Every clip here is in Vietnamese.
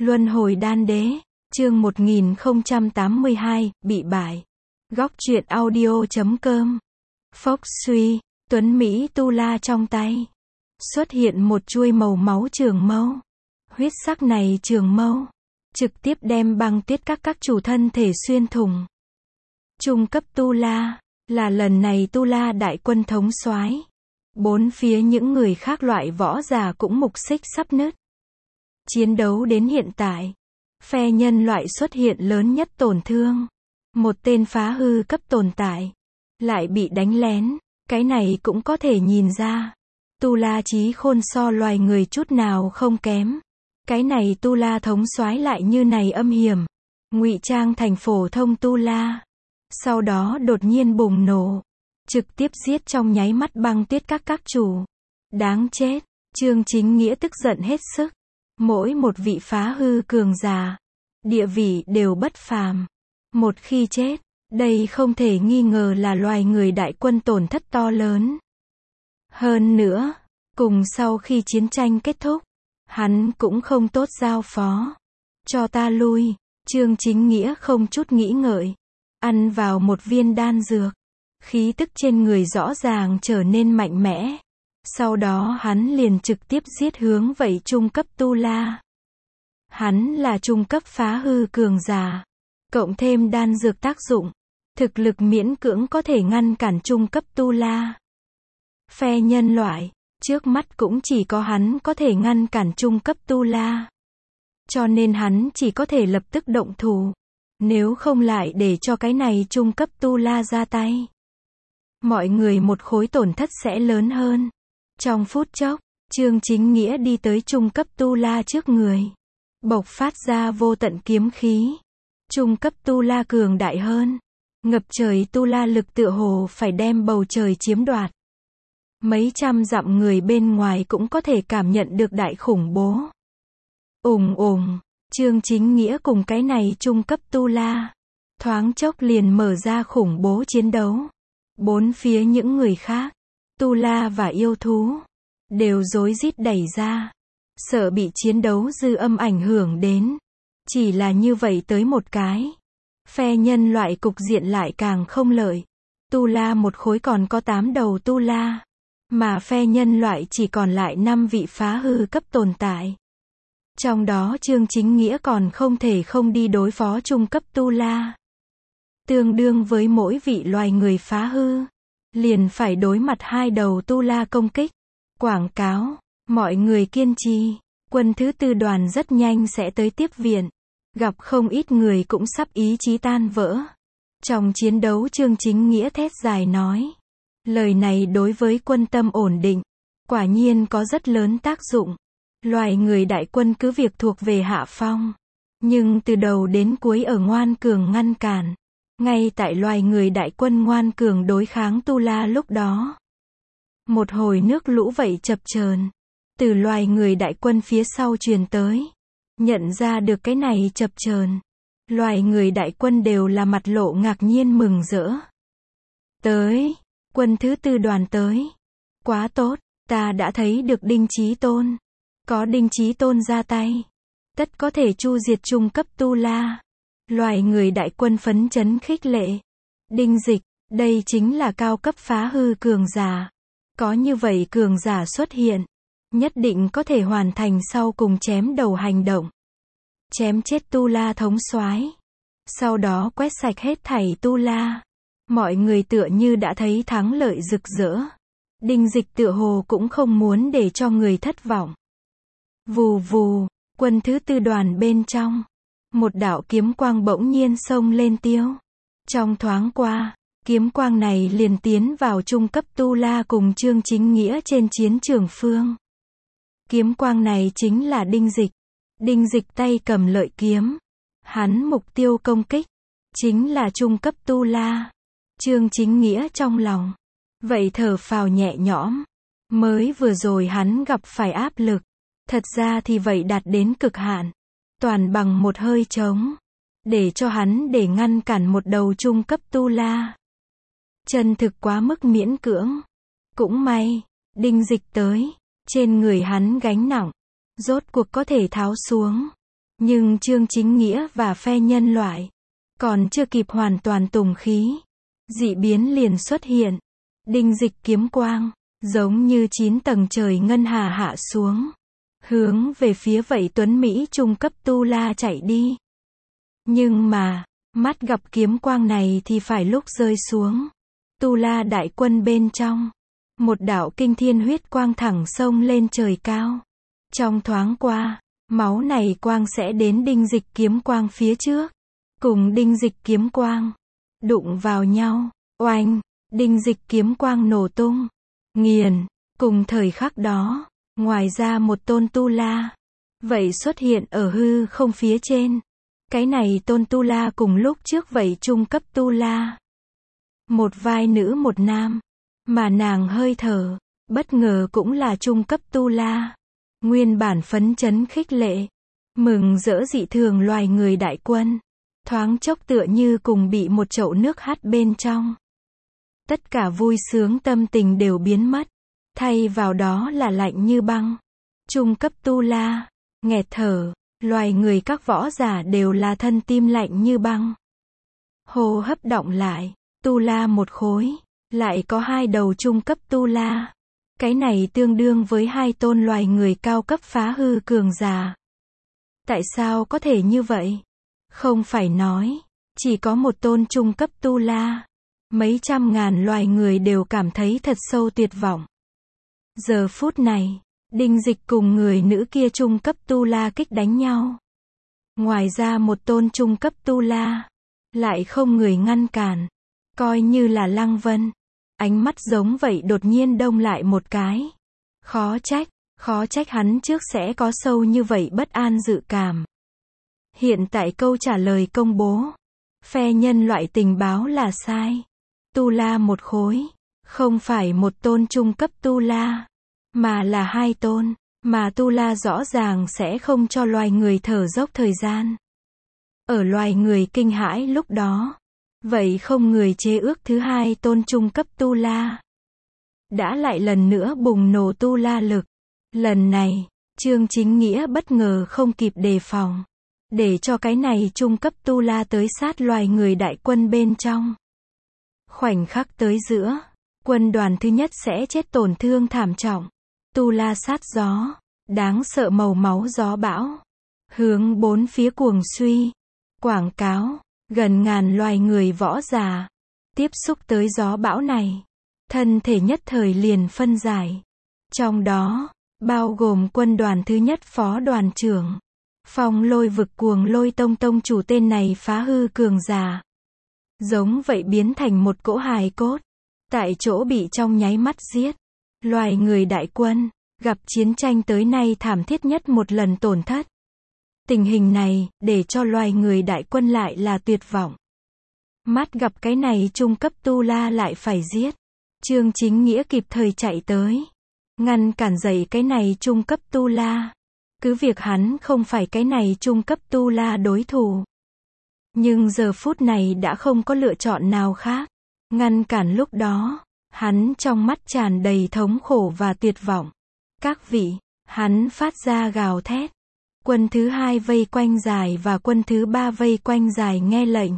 Luân hồi đan đế, chương 1082, bị bại. Góc truyện audio.com. Phốc suy, Tuấn Mỹ tu la trong tay. Xuất hiện một chuôi màu máu trường mâu. Huyết sắc này trường mâu. Trực tiếp đem băng tuyết các chủ thân thể xuyên thủng. Trung cấp tu la, là lần này tu la đại quân thống soái. Bốn phía những người khác loại võ giả cũng mục xích sắp nứt. Chiến đấu đến hiện tại, phe nhân loại xuất hiện lớn nhất tổn thương. Một tên phá hư cấp tồn tại, lại bị đánh lén, cái này cũng có thể nhìn ra. Tu la trí khôn so loài người chút nào không kém. Cái này tu la thống soái lại như này âm hiểm, ngụy trang thành phổ thông tu la. Sau đó đột nhiên bùng nổ, trực tiếp giết trong nháy mắt băng tuyết các chủ. Đáng chết, Trương Chính Nghĩa tức giận hết sức. Mỗi một vị phá hư cường giả, địa vị đều bất phàm. Một khi chết, đây không thể nghi ngờ là loài người đại quân tổn thất to lớn. Hơn nữa, cùng sau khi chiến tranh kết thúc, hắn cũng không tốt giao phó. Cho ta lui, Trương Chính Nghĩa không chút nghĩ ngợi. Ăn vào một viên đan dược. Khí tức trên người rõ ràng trở nên mạnh mẽ. Sau đó hắn liền trực tiếp giết hướng vậy trung cấp tu la. Hắn là trung cấp phá hư cường giả. Cộng thêm đan dược tác dụng. Thực lực miễn cưỡng có thể ngăn cản trung cấp tu la. Phe nhân loại, trước mắt cũng chỉ có hắn có thể ngăn cản trung cấp tu la. Cho nên hắn chỉ có thể lập tức động thủ. Nếu không lại để cho cái này trung cấp tu la ra tay, mọi người một khối tổn thất sẽ lớn hơn. Trong phút chốc, Trương Chính Nghĩa đi tới trung cấp tu la trước người. Bộc phát ra vô tận kiếm khí. Trung cấp tu la cường đại hơn. Ngập trời tu la lực tựa hồ phải đem bầu trời chiếm đoạt. Mấy trăm dặm người bên ngoài cũng có thể cảm nhận được đại khủng bố. Ùng ùng, Trương Chính Nghĩa cùng cái này trung cấp tu la. Thoáng chốc liền mở ra khủng bố chiến đấu. Bốn phía những người khác, tu la và yêu thú, đều rối rít đẩy ra. Sợ bị chiến đấu dư âm ảnh hưởng đến. Chỉ là như vậy tới một cái. Phe nhân loại cục diện lại càng không lợi. Tu la một khối còn có 8 đầu tu la. Mà phe nhân loại chỉ còn lại 5 vị phá hư cấp tồn tại. Trong đó Trương Chính Nghĩa còn không thể không đi đối phó trung cấp tu la. Tương đương với mỗi vị loài người phá hư, liền phải đối mặt 2 đầu tu la công kích. Quảng cáo, mọi người kiên trì, quân thứ 4 đoàn rất nhanh sẽ tới tiếp viện. Gặp không ít người cũng sắp ý chí tan vỡ. Trong chiến đấu Trương Chính Nghĩa thét dài nói. Lời này đối với quân tâm ổn định, quả nhiên có rất lớn tác dụng. Loài người đại quân cứ việc thuộc về hạ phong, nhưng từ đầu đến cuối ở ngoan cường ngăn cản. Ngay tại loài người đại quân ngoan cường đối kháng tu la lúc đó, một hồi nước lũ vậy chập chờn từ loài người đại quân phía sau truyền tới. Nhận ra được cái này chập chờn, loài người đại quân đều là mặt lộ ngạc nhiên mừng rỡ. Tới, quân thứ 4 đoàn tới. Quá tốt, ta đã thấy được Đinh Chí Tôn. Có Đinh Chí Tôn ra tay, tất có thể chu diệt trung cấp tu la. Loài người đại quân phấn chấn khích lệ. Đinh Dịch, đây chính là cao cấp phá hư cường giả. Có như vậy cường giả xuất hiện, nhất định có thể hoàn thành sau cùng chém đầu hành động. Chém chết tu la thống soái. Sau đó quét sạch hết thảy tu la. Mọi người tựa như đã thấy thắng lợi rực rỡ. Đinh Dịch tựa hồ cũng không muốn để cho người thất vọng. Vù vù, quân thứ 4 đoàn bên trong. Một đạo kiếm quang bỗng nhiên xông lên tiêu. Trong thoáng qua, kiếm quang này liền tiến vào trung cấp tu la cùng Trương Chính Nghĩa trên chiến trường phương. Kiếm quang này chính là Đinh Dịch. Đinh Dịch tay cầm lợi kiếm. Hắn mục tiêu công kích, chính là trung cấp tu la. Trương Chính Nghĩa trong lòng, vậy thở phào nhẹ nhõm. Mới vừa rồi hắn gặp phải áp lực. Thật ra thì vậy đạt đến cực hạn. Toàn bằng một hơi trống. Để cho hắn để ngăn cản một đầu trung cấp tu la. Chân thực quá mức miễn cưỡng. Cũng may, Đinh Dịch tới. Trên người hắn gánh nặng, rốt cuộc có thể tháo xuống. Nhưng Trương Chính Nghĩa và phe nhân loại còn chưa kịp hoàn toàn tùng khí, dị biến liền xuất hiện. Đinh Dịch kiếm quang, giống như 9 tầng trời ngân hà hạ xuống, hướng về phía Vậy Tuấn Mỹ trung cấp tu la chạy đi. Nhưng mà, mắt gặp kiếm quang này thì phải lúc rơi xuống. Tu la đại quân bên trong, một đạo kinh thiên huyết quang thẳng xông lên trời cao. Trong thoáng qua, máu này quang sẽ đến Đinh Dịch kiếm quang phía trước, cùng Đinh Dịch kiếm quang đụng vào nhau, oanh, Đinh Dịch kiếm quang nổ tung, nghiền. Cùng thời khắc đó, ngoài ra một tôn tu la vậy xuất hiện ở hư không phía trên. Cái này tôn tu la cùng lúc trước vậy trung cấp tu la, một vai nữ một nam, mà nàng hơi thở bất ngờ cũng là trung cấp tu la. Nguyên bản phấn chấn khích lệ, mừng rỡ dị thường loài người đại quân, thoáng chốc tựa như cùng bị một chậu nước hắt bên trong. Tất cả vui sướng tâm tình đều biến mất, thay vào đó là lạnh như băng. Trung cấp tu la, nghẹt thở, loài người các võ giả đều là thân tim lạnh như băng. Hô hấp đọng lại, tu la một khối, lại có 2 đầu trung cấp tu la. Cái này tương đương với 2 tôn loài người cao cấp phá hư cường giả. Tại sao có thể như vậy? Không phải nói, chỉ có một tôn trung cấp tu la. Mấy trăm ngàn loài người đều cảm thấy thật sâu tuyệt vọng. Giờ phút này, Đinh Dịch cùng người nữ kia trung cấp tu la kích đánh nhau. Ngoài ra một tôn trung cấp tu la, lại không người ngăn cản. Coi như là Lăng Vân, ánh mắt giống vậy đột nhiên đông lại một cái. Khó trách hắn trước sẽ có sâu như vậy bất an dự cảm. Hiện tại câu trả lời công bố. Phe nhân loại tình báo là sai. Tu la một khối, không phải một tôn trung cấp tu la, mà là 2 tôn, mà tu la rõ ràng sẽ không cho loài người thở dốc thời gian. Ở loài người kinh hãi lúc đó, vậy không người chế ước thứ 2 tôn trung cấp tu la. Đã lại lần nữa bùng nổ tu la lực. Lần này, Trương Chính Nghĩa bất ngờ không kịp đề phòng, để cho cái này trung cấp tu la tới sát loài người đại quân bên trong. Khoảnh khắc tới giữa, quân đoàn thứ nhất sẽ chết tổn thương thảm trọng. Tu la sát gió, đáng sợ màu máu gió bão, hướng 4 phía cuồng suy. Quảng cáo, gần ngàn loài người võ giả tiếp xúc tới gió bão này, thân thể nhất thời liền phân giải. Trong đó, bao gồm quân đoàn thứ nhất phó đoàn trưởng, Phong Lôi vực Cuồng Lôi Tông tông chủ tên này phá hư cường giả. Giống vậy biến thành một cỗ hài cốt, tại chỗ bị trong nháy mắt giết. Loài người đại quân, gặp chiến tranh tới nay thảm thiết nhất một lần tổn thất. Tình hình này, để cho loài người đại quân lại là tuyệt vọng. Mắt gặp cái này trung cấp tu la lại phải giết. Trương Chính Nghĩa kịp thời chạy tới, ngăn cản dậy cái này trung cấp tu la. Cứ việc hắn không phải cái này trung cấp tu la đối thủ, nhưng giờ phút này đã không có lựa chọn nào khác. Ngăn cản lúc đó, hắn trong mắt tràn đầy thống khổ và tuyệt vọng. Các vị, hắn phát ra gào thét. Quân thứ 2 vây quanh dài và quân thứ 3 vây quanh dài nghe lệnh.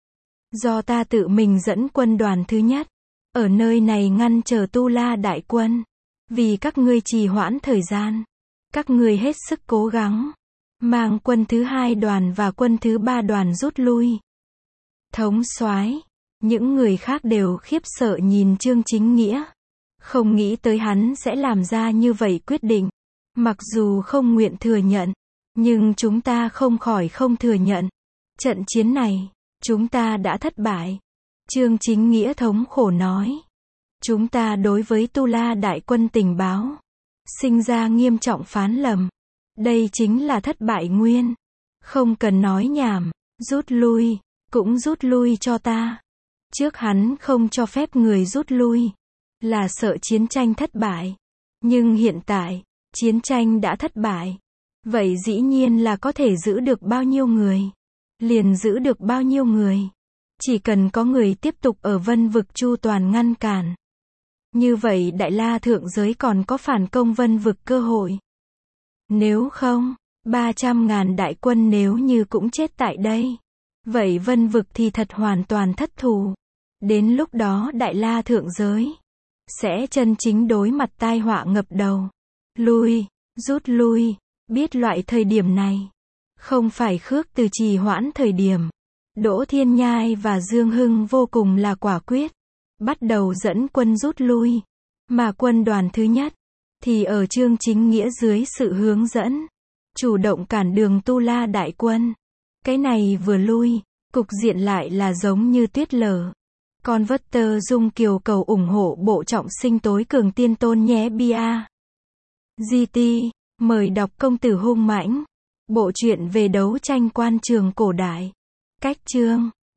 Do ta tự mình dẫn quân đoàn thứ nhất, ở nơi này ngăn chờ tu la đại quân. Vì các ngươi trì hoãn thời gian, các ngươi hết sức cố gắng, mang quân thứ 2 đoàn và quân thứ 3 đoàn rút lui. Thống soái, những người khác đều khiếp sợ nhìn Trương Chính Nghĩa. Không nghĩ tới hắn sẽ làm ra như vậy quyết định. Mặc dù không nguyện thừa nhận, nhưng chúng ta không khỏi không thừa nhận. Trận chiến này, chúng ta đã thất bại. Trương Chính Nghĩa thống khổ nói. Chúng ta đối với Tu La đại quân tình báo, sinh ra nghiêm trọng phán lầm. Đây chính là thất bại nguyên. Không cần nói nhảm, rút lui, cũng rút lui cho ta. Trước hắn không cho phép người rút lui, là sợ chiến tranh thất bại. Nhưng hiện tại, chiến tranh đã thất bại. Vậy dĩ nhiên là có thể giữ được bao nhiêu người, liền giữ được bao nhiêu người. Chỉ cần có người tiếp tục ở Vân vực chu toàn ngăn cản. Như vậy Đại La thượng giới còn có phản công Vân vực cơ hội. Nếu không, 300.000 đại quân nếu như cũng chết tại đây. Vậy Vân vực thì thật hoàn toàn thất thủ. Đến lúc đó Đại La thượng giới sẽ chân chính đối mặt tai họa ngập đầu. Rút lui. Biết loại thời điểm này không phải Khước Từ trì hoãn thời điểm. Đỗ Thiên Nhai và Dương Hưng vô cùng là quả quyết, bắt đầu dẫn quân rút lui. Mà quân đoàn thứ nhất thì ở Trương Chính Nghĩa dưới sự hướng dẫn, chủ động cản đường Tu La đại quân. Cái này vừa lui, cục diện lại là giống như tuyết lở. Con vất tơ Dung Kiều cầu ủng hộ bộ trọng sinh tối cường tiên tôn nhé bia. GT, mời đọc Công tử hung mãnh. Bộ truyện về đấu tranh quan trường cổ đại. Cách chương